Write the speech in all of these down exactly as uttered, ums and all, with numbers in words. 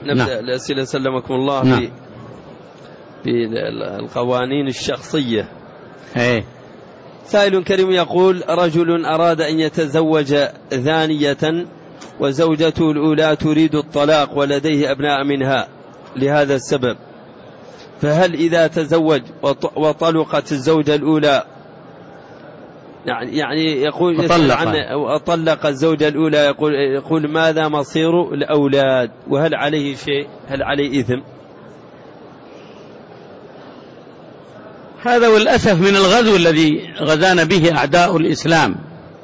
نبدأ نعم. الأسئلة سلمكم الله نعم. في في القوانين الشخصية. ايه. سائل كريم يقول: رجل أراد أن يتزوج ثانية وزوجته الأولى تريد الطلاق ولديه أبناء منها لهذا السبب، فهل إذا تزوج وطلقت الزوجة الأولى يعني يعني يقول طلق الزوجة الأولى يقول يقول ماذا مصير الأولاد وهل عليه شيء، هل عليه إثم؟ هذا والأسف من الغزو الذي غزانا به أعداء الإسلام،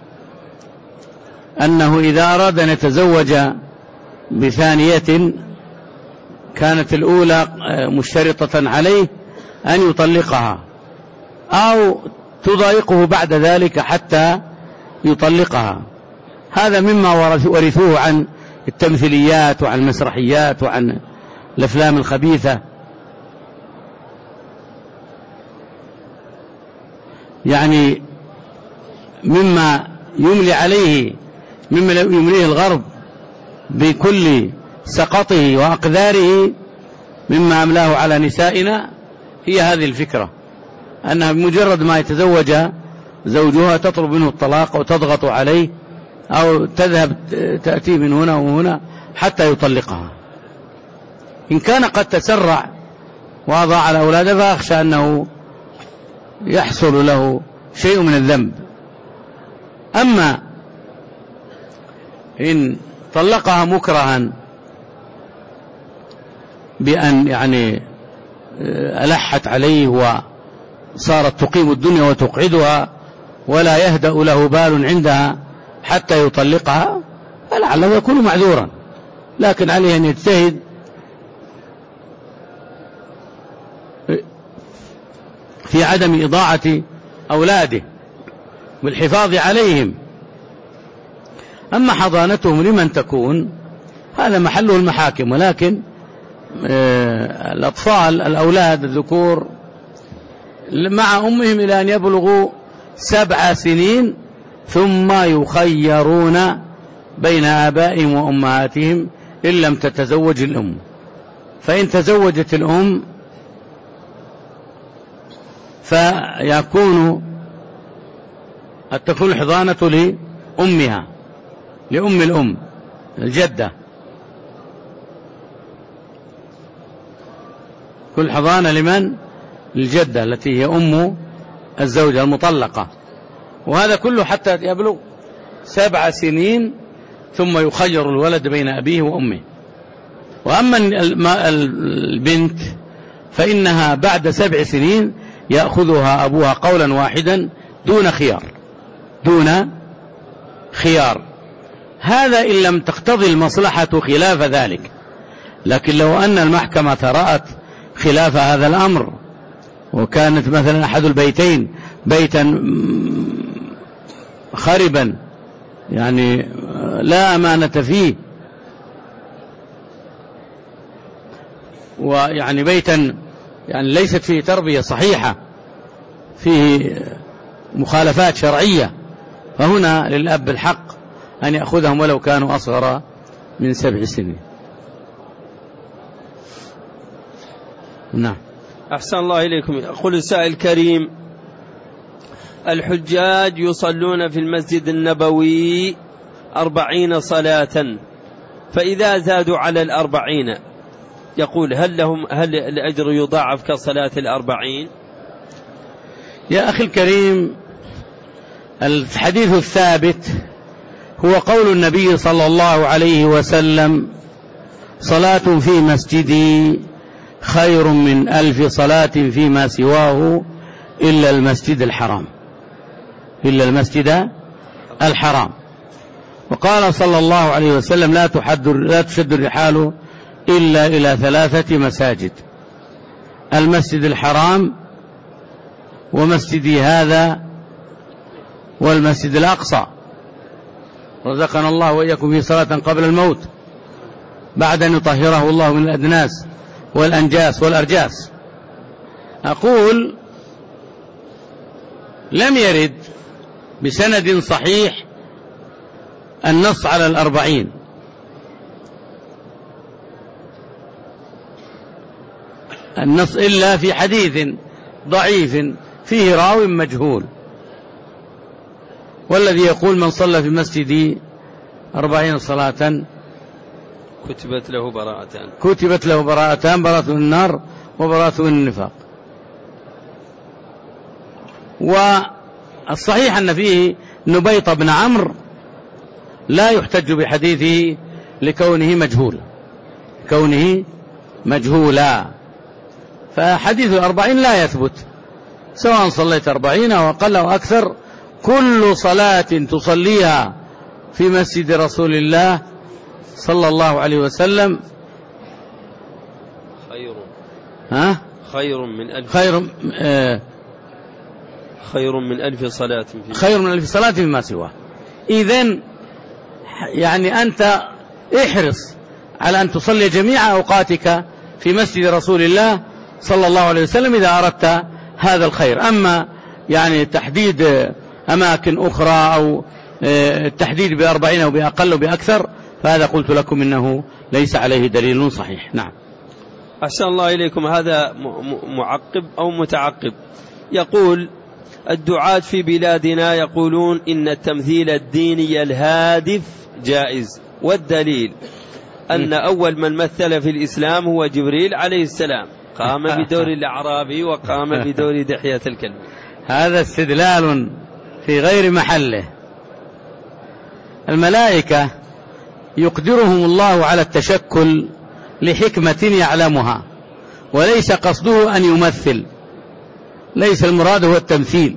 أنه إذا أراد أن يتزوج بثانية كانت الأولى مشترطة عليه أن يطلقها أو تضايقه بعد ذلك حتى يطلقها. هذا مما ورثوه عن التمثيليات وعن المسرحيات وعن الأفلام الخبيثة. يعني مما يملي عليه مما يمليه الغرب بكل سقطه وأقداره مما أملاه على نسائنا هي هذه الفكرة، أنها بمجرد ما يتزوج زوجها تطلب منه الطلاق وتضغط عليه أو تذهب تأتي من هنا وهنا حتى يطلقها. إن كان قد تسرع وأضاع الأولاد فأخشى أنه يحصل له شيء من الذنب. أما إن طلقها مكرها بأن يعني ألحت عليه وصارت تقيم الدنيا وتقعدها ولا يهدأ له بال عندها حتى يطلقها فلعله يكون معذورا، لكن عليه أن يجتهد في عدم إضاعة أولاده والحفاظ عليهم. أما حضانتهم لمن تكون هذا محله المحاكم، ولكن الأطفال الأولاد الذكور مع أمهم إلى أن يبلغوا سبع سنين ثم يخيرون بين آبائهم وأمهاتهم إن لم تتزوج الأم. فإن تزوجت الأم فيكون تكون الحضانة لأمها لأم الأم الجدة، كل حضانة لمن؟ الجدة التي هي أم الزوجة المطلقة. وهذا كله حتى يبلغ سبع سنين ثم يخير الولد بين أبيه وأمه. وأما البنت فإنها بعد سبع سنين يأخذها أبوها قولا واحدا دون خيار دون خيار هذا إن لم تقتضي المصلحة خلاف ذلك. لكن لو أن المحكمة رأت خلاف هذا الأمر وكانت مثلا أحد البيتين بيتا خربا يعني لا أمانة فيه، ويعني بيتا يعني ليست فيه تربية صحيحة فيه مخالفات شرعية، فهنا للأب الحق أن يأخذهم ولو كانوا أصغر من سبع سنين. نعم. أحسن الله إليكم. يقول السائل الكريم: الحجاج يصلون في المسجد النبوي أربعين صلاة، فإذا زادوا على الأربعين يقول هل لهم هل الأجر يضاعف كصلاة الأربعين؟ يا أخي الكريم، الحديث الثابت هو قول النبي صلى الله عليه وسلم: صلاة في مسجدي خير من ألف صلاة فيما سواه إلا المسجد الحرام إلا المسجد الحرام. وقال صلى الله عليه وسلم: لا تحد لا تشد الرحال إلا إلى ثلاثة مساجد: المسجد الحرام ومسجدي هذا والمسجد الأقصى. رزقنا الله وإياكم في صلاة قبل الموت بعد أن يطهره الله من الأدناس والأنجاس والأرجاس. أقول لم يرد بسند صحيح النص على الأربعين، النص إلا في حديث ضعيف فيه راو مجهول. والذي يقول من صلى في مسجدي أربعين صلاة كتبت له براءتان كتبت له براءتان، براءة من النار وبراءة من النفاق. والصحيح أن فيه نبيط بن عمرو لا يحتج بحديثه لكونه مجهول كونه مجهولا، فحديث الأربعين لا يثبت سواء صليت أربعين أو أقل أو أكثر. كل صلاة تصليها في مسجد رسول الله صلى الله عليه وسلم خير ها خير من ألف خير آه خير من ألف صلاة في خير من ألف صلاة فيما سواه. إذن يعني أنت احرص على أن تصلي جميع أوقاتك في مسجد رسول الله صلى الله عليه وسلم إذا أردت هذا الخير. أما يعني تحديد أماكن أخرى أو التحديد بأربعين أو بأقل أو بأكثر فهذا قلت لكم إنه ليس عليه دليل صحيح. نعم. أحسن الله إليكم. هذا معقب أو متعقب يقول الدعاة في بلادنا يقولون إن التمثيل الديني الهادف جائز، والدليل أن أول من مثل في الإسلام هو جبريل عليه السلام، قام بدور الأعرابي وقام بدور دحية الكلب. هذا استدلال في غير محله. الملائكة يقدرهم الله على التشكل لحكمة يعلمها، وليس قصده أن يمثل، ليس المراد هو التمثيل،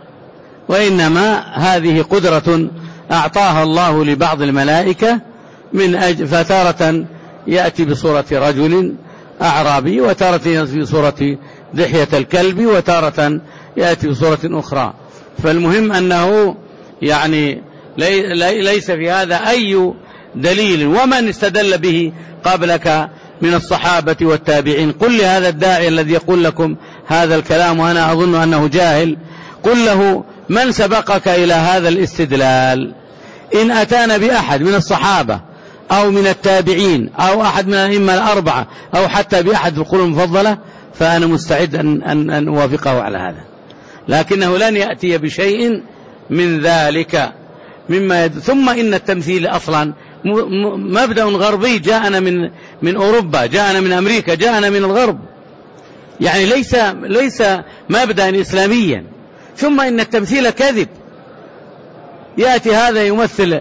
وإنما هذه قدرة أعطاها الله لبعض الملائكة من أجل فتارة يأتي بصورة رجل أعرابي، وتارة يأتي بصورة دحية الكلب، وتارة يأتي بصورة أخرى. فالمهم أنه يعني ليس في هذا أي دليل، ومن استدل به قبلك من الصحابة والتابعين. قل لهذا الداعي الذي يقول لكم هذا الكلام وأنا أظن أنه جاهل، قل له من سبقك إلى هذا الاستدلال؟ إن أتانا بأحد من الصحابة أو من التابعين أو أحد من الأئمة الأربعة أو حتى بأحد في القرون المفضلة فأنا مستعد أن, أن, أن أوافقه على هذا، لكنه لن يأتي بشيء من ذلك مما يد... ثم إن التمثيل أصلا مبدأ غربي جاءنا من من أوروبا، جاءنا من أمريكا، جاءنا من الغرب، يعني ليس ليس مبدأ إسلاميا. ثم إن التمثيل كذب، يأتي هذا يمثل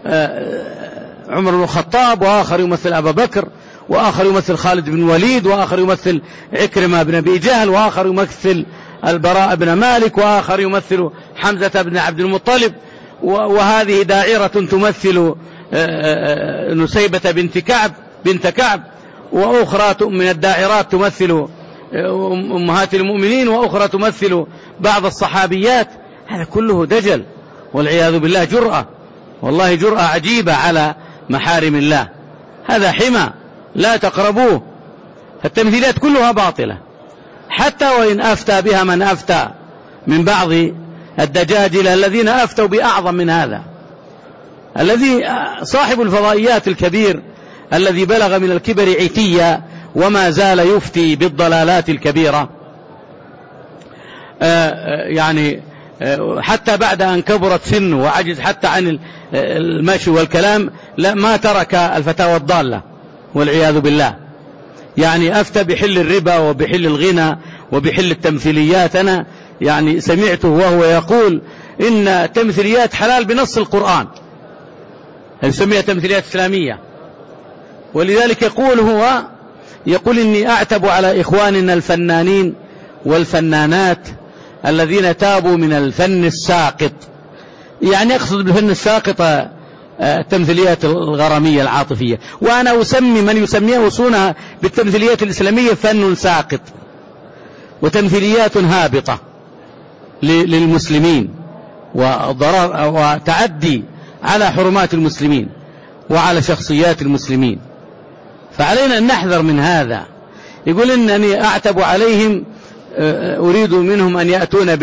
عمر بن الخطاب، وآخر يمثل أبا بكر، وآخر يمثل خالد بن الوليد، وآخر يمثل عكرمة بن أبي جهل، وآخر يمثل البراء بن مالك، وآخر يمثل حمزة بن عبد المطلب، وهذه داعرة تمثل نسيبة بنت كعب بنت كعب، وأخرى من الداعرات تمثل أمهات المؤمنين، وأخرى تمثل بعض الصحابيات. هذا كله دجل والعياذ بالله، جرأة، والله جرأة عجيبة على محارم الله. هذا حمى لا تقربوه. فالتمثيلات كلها باطلة، حتى وإن أفتى بها من أفتى من بعض الدجاجلة الذين أفتوا بأعظم من هذا. الذي صاحب الفضائيات الكبير الذي بلغ من الكبر عتيا وما زال يفتي بالضلالات الكبيرة، يعني حتى بعد أن كبرت سنه وعجز حتى عن المشي والكلام لا ما ترك الفتاوى الضالة والعياذ بالله. يعني أفتى بحل الربا وبحل الغنى وبحل التمثيليات. أنا يعني سمعته وهو يقول إن التمثيليات حلال بنص القرآن، يسميها تمثيليات إسلامية. ولذلك يقول هو يقول إني أعتب على إخواننا الفنانين والفنانات الذين تابوا من الفن الساقط. يعني يقصد بالفن الساقط التمثيليات الغرامية العاطفية، وأنا أسمي من يسميها وصونها بالتمثيليات الإسلامية فن ساقط وتمثيليات هابطة للمسلمين وضرر وتعدي على حرمات المسلمين وعلى شخصيات المسلمين. فعلينا أن نحذر من هذا. يقول إنني أعتب عليهم، أريد منهم أن يأتون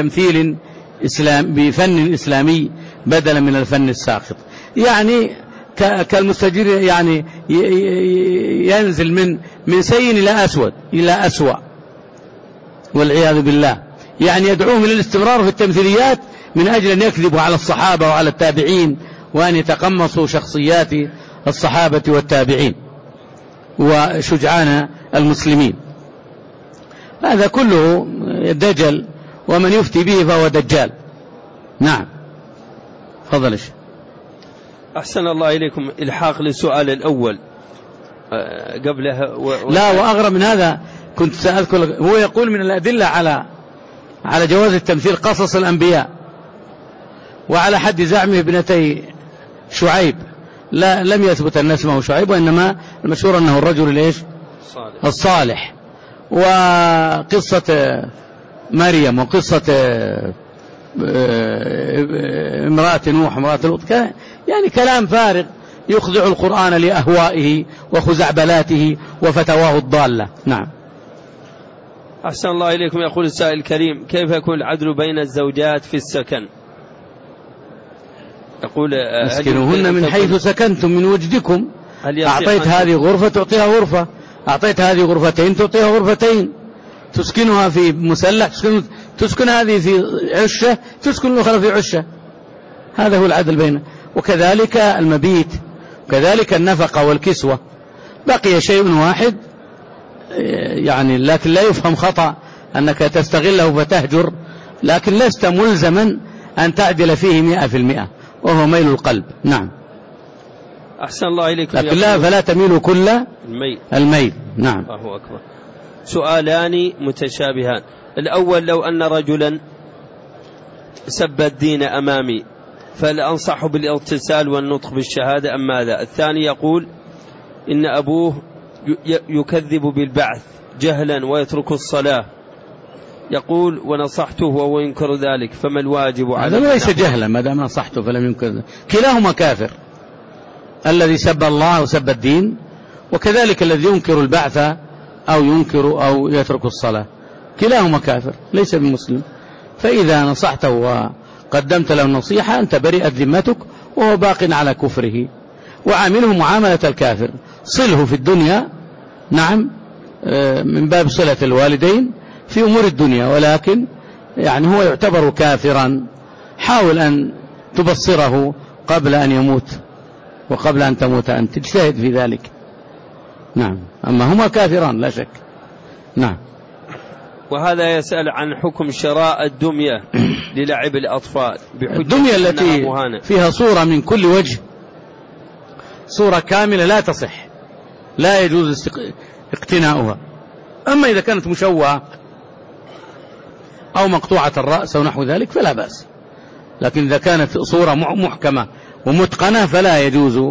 بتمثيل إسلام بفن إسلامي بدلا من الفن الساقط. يعني كالمستجير يعني ينزل من من سيء إلى أسود إلى أسوأ والعياذ بالله. يعني يدعوهم إلى الاستمرار في التمثيليات من أجل أن يكذبوا على الصحابة وعلى التابعين وأن يتقمصوا شخصيات الصحابة والتابعين وشجعان المسلمين. هذا كله دجل، ومن يفتي به فهو دجال. نعم فضل الشيء. أحسن الله إليكم. الحاق للسؤال الأول قبلها و... لا، وأغرب من هذا كنت سأذكر، هو يقول من الأدلة على على جواز التمثيل قصص الأنبياء، وعلى حد زعمه ابنتي شعيب لا لم يثبت أن اسمه شعيب، وإنما المشهور أنه الرجل ليش صالح. الصالح. وقصة مريم وقصة امرأة نوح امرأة لوط يعني كلام فارغ يخضع القرآن لأهوائه وخزعبلاته وفتواه الضالة. نعم. أحسن الله إليكم. يقول السائل الكريم: كيف يكون العدل بين الزوجات في السكن؟ يقول: اسكنوهن من حيث سكنتم من وجدكم. أعطيت هذه غرفة تعطيها غرفة، أعطيت هذه غرفتين تعطيها غرفتين، تسكنها في مسلح تسكن, تسكن هذه في عشة تسكن الأخرى في عشة. هذا هو العدل بينه. وكذلك المبيت، وكذلك النفقة والكسوة. بقي شيء واحد يعني لكن لا يفهم خطأ أنك تستغله فتهجر، لكن لست ملزما أن تعدل فيه مئة في المئة، وهو ميل القلب. نعم. أحسن الله إليكم. لكن لا فلا تميل كل الميل. الميل. نعم. الله أكبر. سؤالان متشابهان. الأول: لو أن رجلا سب الدين أمامي فهل أنصحه بالاغتسال والنطق بالشهادة أم ماذا؟ الثاني يقول: إن أبوه يكذب بالبعث جهلا ويترك الصلاة، يقول ونصحته وهو ينكر ذلك، فما الواجب عليه؟ هذا ليس جهلا ما دام نصحته فلم ينكر ذلك. كلاهما كافر، الذي سب الله وسب الدين، وكذلك الذي ينكر البعث أو ينكر أو يترك الصلاة، كلاهما كافر ليس بمسلم. فإذا نصحته وقدمت له النصيحة أنت برئت ذمتك وهو باق على كفره، وعامله معاملة الكافر. صله في الدنيا، نعم، من باب صلة الوالدين في أمور الدنيا، ولكن يعني هو يعتبر كافرا. حاول أن تبصره قبل أن يموت وقبل أن تموت أنت، تجتهد في ذلك. نعم. أما هما كافران لا شك. نعم. وهذا يسأل عن حكم شراء الدمية للعب الأطفال. الدمية التي فيها صورة من كل وجه، صورة كاملة لا تصح، لا يجوز اقتناؤها. أما إذا كانت مشوهة أو مقطوعة الرأس أو نحو ذلك فلا بأس، لكن إذا كانت صورة محكمة ومتقنة فلا يجوز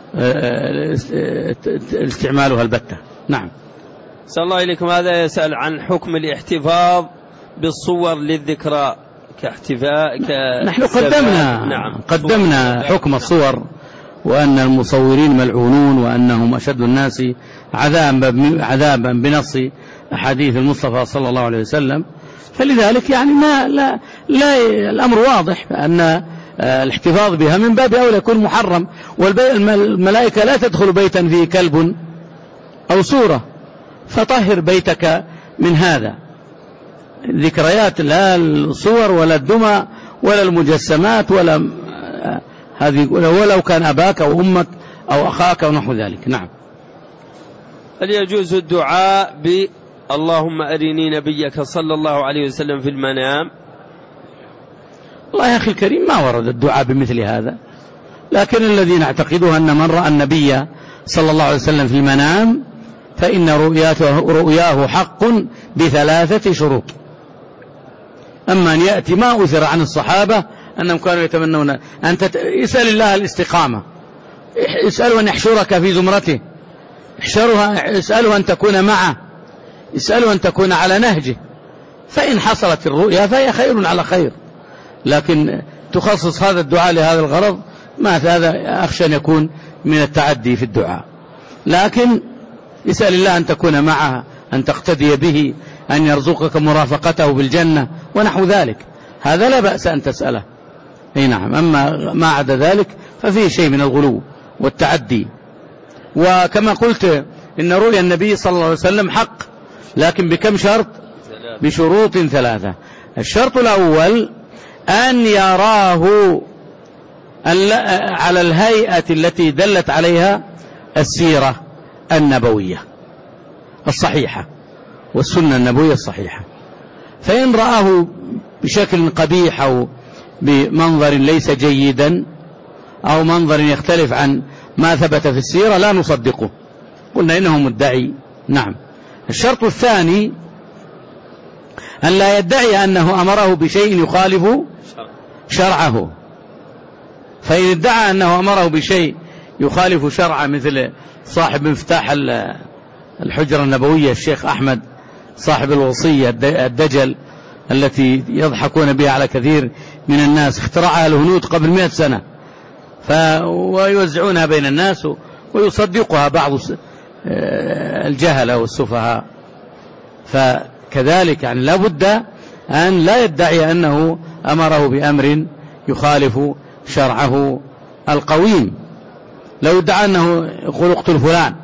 استعمالها البتة. نعم. صلى الله إليكم. هذا يسأل عن حكم الاحتفاظ بالصور للذكرى كاحتفاء ك... نحن قدمنا نعم. قدمنا حكم الصور، وأن المصورين ملعونون، وأنهم أشد الناس عذابا عذابا بنص أحاديث المصطفى صلى الله عليه وسلم. فلذلك يعني ما لا لا الأمر واضح أن الاحتفاظ بها من باب أولى يكون محرم. والملائكة لا تدخل بيتا فيه كلب أو صورة، فطهر بيتك من هذا. ذكريات لا الصور ولا الدمى ولا المجسمات ولا هذه، ولو كان أباك أو أمك أو أخاك أو نحو ذلك. نعم. هل يجوز الدعاء ب اللهم أرني نبيك صلى الله عليه وسلم في المنام؟ الله يا أخي الكريم ما ورد الدعاء بمثل هذا، لكن الذي نعتقده أن من رأى النبي صلى الله عليه وسلم في المنام فإن رؤياته رؤياه حق بثلاثة شروط. أما أن يأتي ما أثر عن الصحابة أنهم كانوا يتمنون أن تت... اسأل الله الاستقامة، اسأله أن يحشرك في زمرته، اسأله أن تكون معه، اسأله أن تكون على نهجه. فإن حصلت الرؤيا فهي خير على خير، لكن تخصص هذا الدعاء لهذا الغرض ما هذا أخشى أن يكون من التعدي في الدعاء. لكن اسأل الله أن تكون معه، أن تقتدي به، أن يرزقك مرافقته بالجنة ونحو ذلك، هذا لا بأس أن تسأله. أي نعم. أما ما عدا ذلك ففيه شيء من الغلو والتعدي. وكما قلت إن رؤيا النبي صلى الله عليه وسلم حق، لكن بكم شرط؟ بشروط ثلاثة. الشرط الأول أن يراه على الهيئة التي دلت عليها السيرة النبوية الصحيحة والسنة النبوية الصحيحة. فإن رآه بشكل قبيح أو بمنظر ليس جيدا أو منظر يختلف عن ما ثبت في السيرة لا نصدقه، قلنا إنه مدعي. نعم. الشرط الثاني أن لا يدعي أنه أمره بشيء يخالف شرعه، فإن ادعى أنه أمره بشيء يخالف شرعه مثل صاحب مفتاح الحجرة النبوية الشيخ أحمد صاحب الوصية الدجل التي يضحكون بها على كثير من الناس، اخترعها الهنود قبل مئة سنة ويوزعونها بين الناس ويصدقها بعض الجهلة والسفهاء. فكذلك يعني لا بد أن لا يدعي أنه أمره بأمر يخالف شرعه القويم. لو ادعى أنه يقول اقتل فلان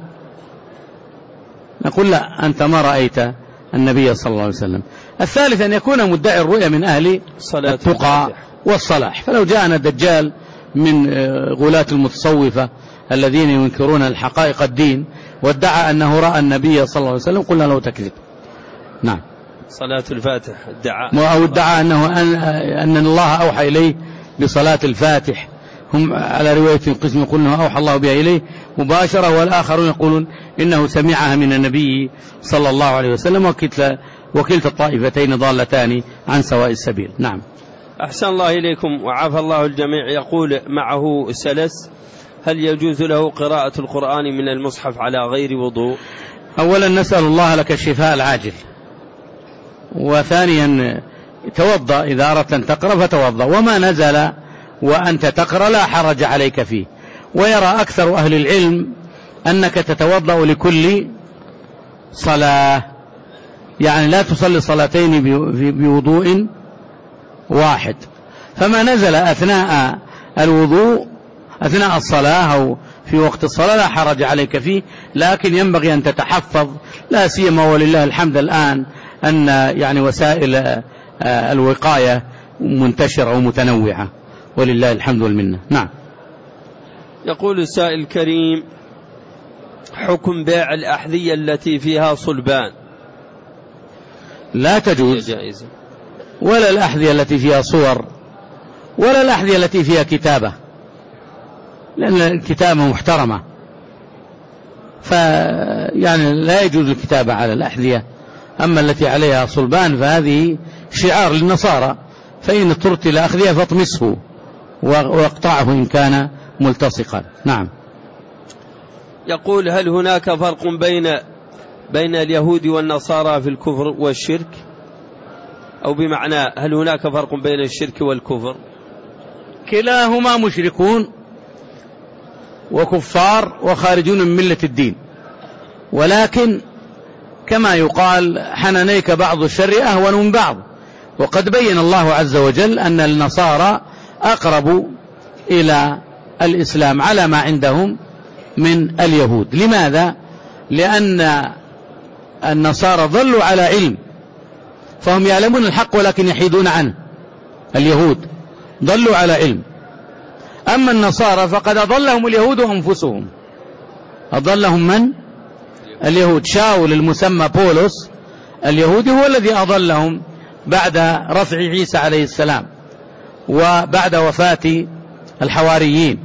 نقول لا، أنت ما رأيت النبي صلى الله عليه وسلم. الثالث أن يكون مدعي الرؤيا من أهل التقى والصلاح. فلو جاءنا دجال من غلاة المتصوفة الذين ينكرون الحقائق الدين وادعى أنه رأى النبي صلى الله عليه وسلم قلنا له تكذب. نعم. صلاة الفاتح ادعى أو ادعى أنه أن, أن الله أوحى إليه بصلاة الفاتح. هم على رواية قسم يقول أنه أوحى الله بها إليه مباشرة، والآخرون يقولون إنه سمعها من النبي صلى الله عليه وسلم، وكلتا وكلتا الطائفتين ضالتان عن سواء السبيل. نعم. أحسن الله إليكم وعافى الله الجميع. يقول معه سلس، هل يجوز له قراءة القرآن من المصحف على غير وضوء؟ أولا نسأل الله لك الشفاء العاجل، وثانيا توضأ إذا أردت أن تقرأ فتوضأ، وما نزل وأنت تقرأ لا حرج عليك فيه. ويرى أكثر أهل العلم أنك تتوضأ لكل صلاة، يعني لا تصلي صلاتين بوضوء واحد. فما نزل أثناء الوضوء أثناء الصلاة أو في وقت الصلاة لا حرج عليك فيه، لكن ينبغي أن تتحفظ، لا سيما ولله الحمد الآن أن يعني وسائل الوقاية منتشرة ومتنوعة ولله الحمد والمنة. نعم. يقول السائل الكريم، حكم بيع الأحذية التي فيها صلبان؟ لا تجوز، ولا الأحذية التي فيها صور، ولا الأحذية التي فيها كتابة، لأن الكتابة محترمة، فيعني لا يجوز الكتابة على الأحذية. أما التي عليها صلبان فهذه شعار للنصارى، فإن اضطرت إلى أخذها فاطمسه واقطعه إن كان ملتصقا. نعم. يقول هل هناك فرق بين بين اليهود والنصارى في الكفر والشرك؟ أو بمعنى هل هناك فرق بين الشرك والكفر؟ كلاهما مشركون وكفار وخارجون من ملة الدين، ولكن كما يقال حنانيك بعض الشر أهون من بعض. وقد بين الله عز وجل أن النصارى أقرب إلى الإسلام على ما عندهم من اليهود. لماذا؟ لأن النصارى ظلوا على علم، فهم يعلمون الحق ولكن يحيدون عنه. اليهود ظلوا على علم، أما النصارى فقد أضلهم اليهود أنفسهم. أضلهم من؟ اليهود. شاول المسمى بولس اليهودي هو الذي أضلهم بعد رفع عيسى عليه السلام وبعد وفاة الحواريين.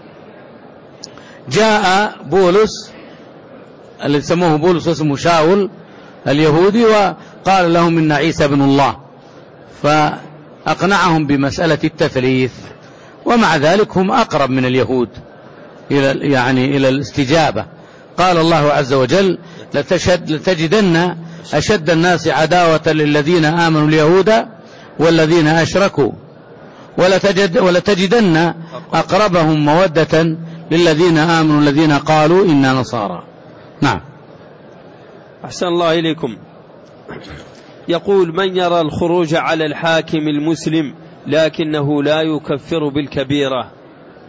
جاء بولس الذي سموه بولس اسمه شاول اليهودي وقال لهم إن عيسى ابن الله، فأقنعهم بمسألة التثليث، ومع ذلك هم أقرب من اليهود إلى يعني إلى الاستجابة. قال الله عز وجل لتجدن أشد الناس عداوة للذين آمنوا اليهود والذين أشركوا ولتجد ولتجدن أقربهم مودة للذين آمنوا الذين قالوا إنا نصارى. نعم. أحسن الله إليكم. يقول من يرى الخروج على الحاكم المسلم لكنه لا يكفر بالكبيرة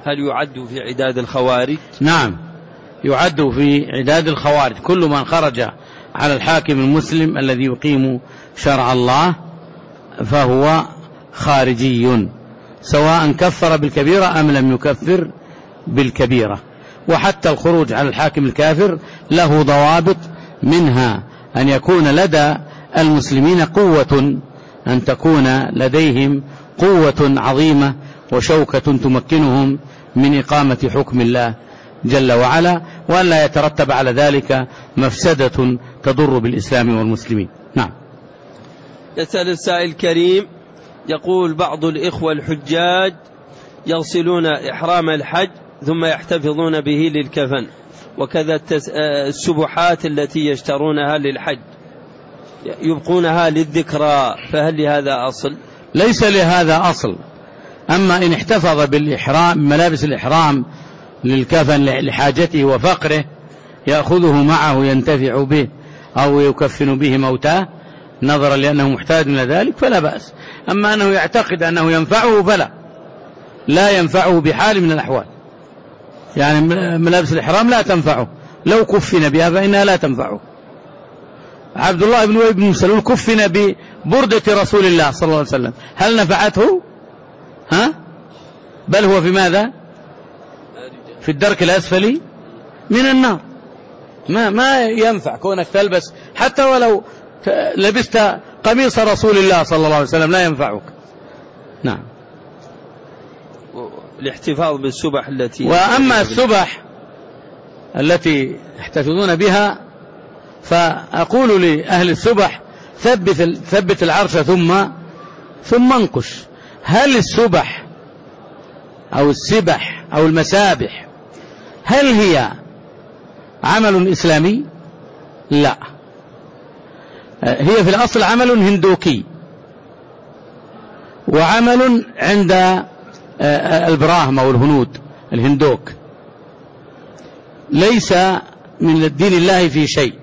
هل يعد في عداد الخوارج؟ نعم، يعد في عداد الخوارج كل من خرج على الحاكم المسلم الذي يقيم شرع الله فهو خارجي، سواء كفر بالكبيرة أم لم يكفر بالكبيرة. وحتى الخروج على الحاكم الكافر له ضوابط، منها أن يكون لدى المسلمين قوة، أن تكون لديهم قوة عظيمة وشوكة تمكنهم من إقامة حكم الله جل وعلا، وأن لا يترتب على ذلك مفسدة تضر بالإسلام والمسلمين. نعم. يسأل السائل الكريم يقول: بعض الإخوة الحجاج يغسلون إحرام الحج ثم يحتفظون به للكفن، وكذا السبحات التي يشترونها للحج يبقونها للذكرى، فهل لهذا أصل؟ ليس لهذا أصل. أما إن احتفظ بالإحرام ملابس الإحرام للكفن لحاجته وفقره يأخذه معه ينتفع به أو يكفن به موتاه نظرا لأنه محتاج إلى ذلك فلا بأس. أما أنه يعتقد أنه ينفعه فلا، لا ينفعه بحال من الأحوال. يعني ملابس الإحرام لا تنفعه، لو كفن بها فإنها لا تنفعه. عبد الله بن أبي بن سلول كفن ببردة رسول الله صلى الله عليه وسلم، هل نفعته؟ ها؟ بل هو في ماذا؟ في الدرك الأسفل من النار. ما ما ينفع كونك تلبس، حتى ولو لبست قميص رسول الله صلى الله عليه وسلم لا ينفعك. نعم. الاحتفاظ بالسبح التي وأما السبح التي يحتفظون بها فأقول لأهل السبح: ثبت ثبت العرش ثم ثم انقش. هل السبح أو السبح أو المسابح هل هي عمل إسلامي؟ لا، هي في الأصل عمل هندوكي، وعمل عند البراهم أو الهنود الهندوك، ليس من الدين الله في شيء،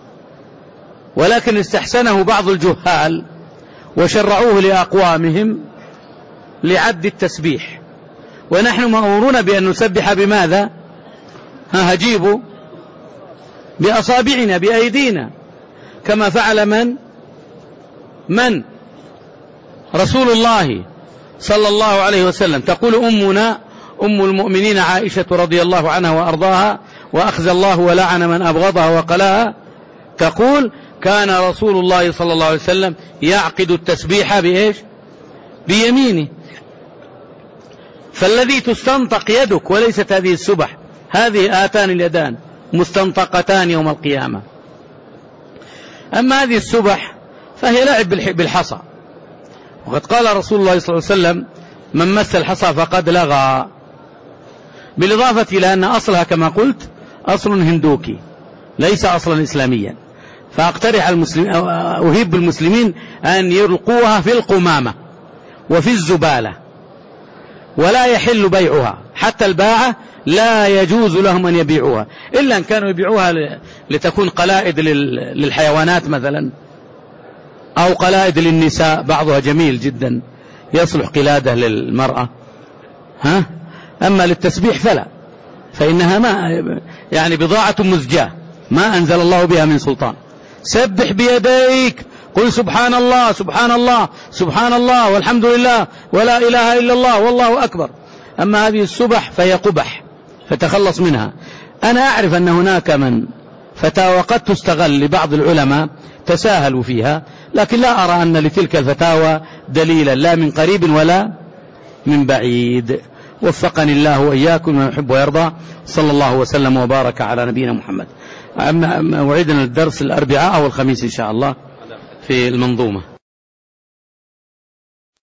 ولكن استحسنه بعض الجهال وشرعوه لأقوامهم لعد التسبيح. ونحن مأمورون بأن نسبح بماذا؟ ها هجيبوا بأصابعنا بأيدينا كما فعل من؟ من؟ رسول الله صلى الله عليه وسلم. تقول أمنا أم المؤمنين عائشة رضي الله عنها وأرضاها وأخزى الله ولعن من أبغضها وقلاها، تقول: كان رسول الله صلى الله عليه وسلم يعقد التسبيح بإيش؟ بيمينه. فالذي تستنطق يدك وليست هذه السبح، هذه آتان اليدان مستنطقتان يوم القيامة. أما هذه السبح فهي لعب بالحصى، وقد قال رسول الله صلى الله عليه وسلم: من مس الحصى فقد لغى، بالإضافة إلى أن أصلها كما قلت أصل هندوكي ليس أصلا إسلاميا. فأقترح المسلمين أهيب بالمسلمين أن يلقوها في القمامة وفي الزبالة، ولا يحل بيعها، حتى الباعة لا يجوز لهم أن يبيعوها، إلا أن كانوا يبيعوها لتكون قلائد للحيوانات مثلا، أو قلائد للنساء، بعضها جميل جدا يصلح قلادة للمرأة. ها؟ أما للتسبيح فلا، فإنها ما يعني بضاعة مزجاة ما أنزل الله بها من سلطان. سبح بيديك، قل سبحان الله سبحان الله سبحان الله والحمد لله ولا إله إلا الله والله أكبر. أما هذه السبح فهي قبح، فتخلص منها. أنا أعرف أن هناك من فتاوى قد تستغل لبعض العلماء تساهلوا فيها، لكن لا أرى أن لتلك الفتاوى دليلا لا من قريب ولا من بعيد. وفقني الله وإياكم ما يحب ويرضى. صلى الله وسلم وبارك على نبينا محمد. وعدنا الدرس الأربعاء أو الخميس إن شاء الله في المنظومة.